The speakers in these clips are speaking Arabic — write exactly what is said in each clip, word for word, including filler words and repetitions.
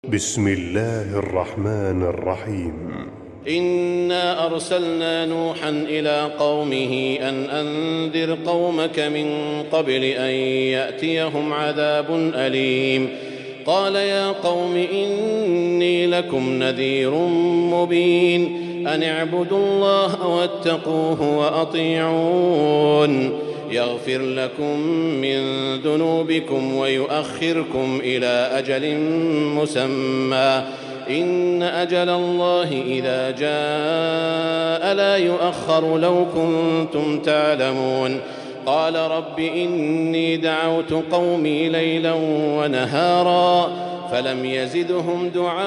بسم الله الرحمن الرحيم. إنا أرسلنا نوحا إلى قومه أن أنذر قومك من قبل أن يأتيهم عذاب أليم. قال يا قوم إني لكم نذير مبين أن اعبدوا الله واتقوه وأطيعون يغفر لكم من ذنوبكم ويؤخركم إلى أجل مسمى إن أجل الله إذا جاء لا يؤخر لو كنتم تعلمون. قال رب إني دعوت قومي ليلا ونهارا فلم يزدهم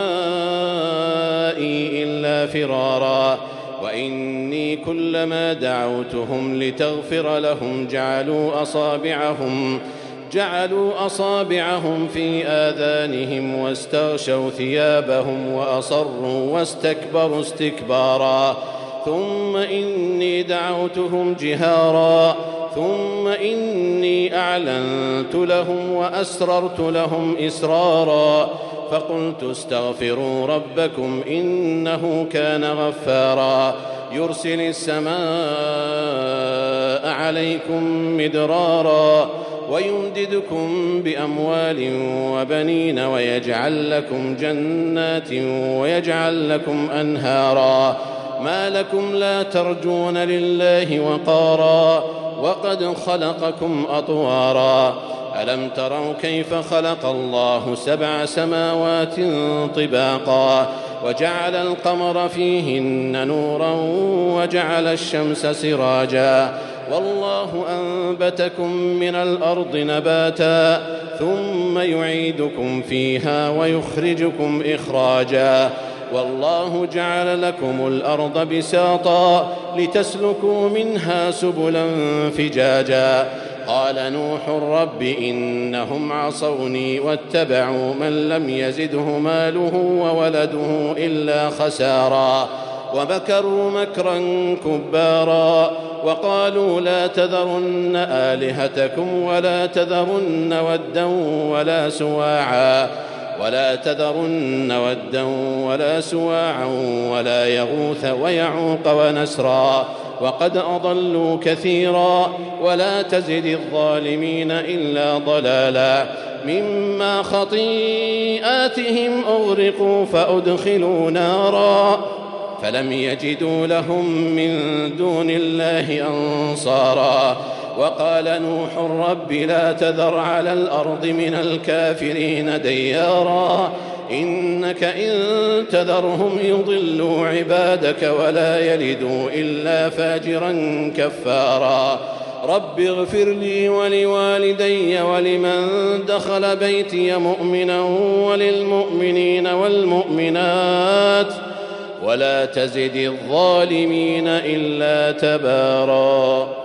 دعائي إلا فرارا وإني كلما دعوتهم لتغفر لهم جعلوا أصابعهم جعلوا أصابعهم في آذانهم واستغشوا ثيابهم وأصروا واستكبروا استكبارا ثم إني دعوتهم جهارا ثم إني أعلنت لهم وأسررت لهم إسرارا فقلت استغفروا ربكم إنه كان غفارا يرسل السماء عليكم مدرارا ويمددكم بأموال وبنين ويجعل لكم جنات ويجعل لكم أنهارا ما لكم لا ترجون لله وقارا وقد خلقكم أطوارا ألم تروا كيف خلق الله سبع سماوات طباقا وجعل القمر فيهن نورا وجعل الشمس سراجا والله أنبتكم من الأرض نباتا ثم يعيدكم فيها ويخرجكم إخراجا والله جعل لكم الأرض بساطا لتسلكوا منها سبلا فجاجا قال نوح رب إنهم عصوني واتبعوا من لم يزده ماله وولده إلا خسارا ومكروا مكرا كبارا وقالوا لا تذرن آلهتكم ولا تذرن ودا ولا سواعا ولا تذرن ودا ولا سواعا ولا يغوث ويعوق ونسرا وقد أضلوا كثيرا ولا تزد الظالمين إلا ضلالا مما خطيئاتهم أغرقوا فأدخلوا نارا فلم يجدوا لهم من دون الله أنصارا وقال نوح رب لا تذر على الأرض من الكافرين ديارا إنك إن تذرهم يضلوا عبادك ولا يلدوا إلا فاجرا كفارا رب اغفر لي ولوالدي ولمن دخل بيتي مؤمنا وللمؤمنين والمؤمنات ولا تزد الظالمين إلا تبارا.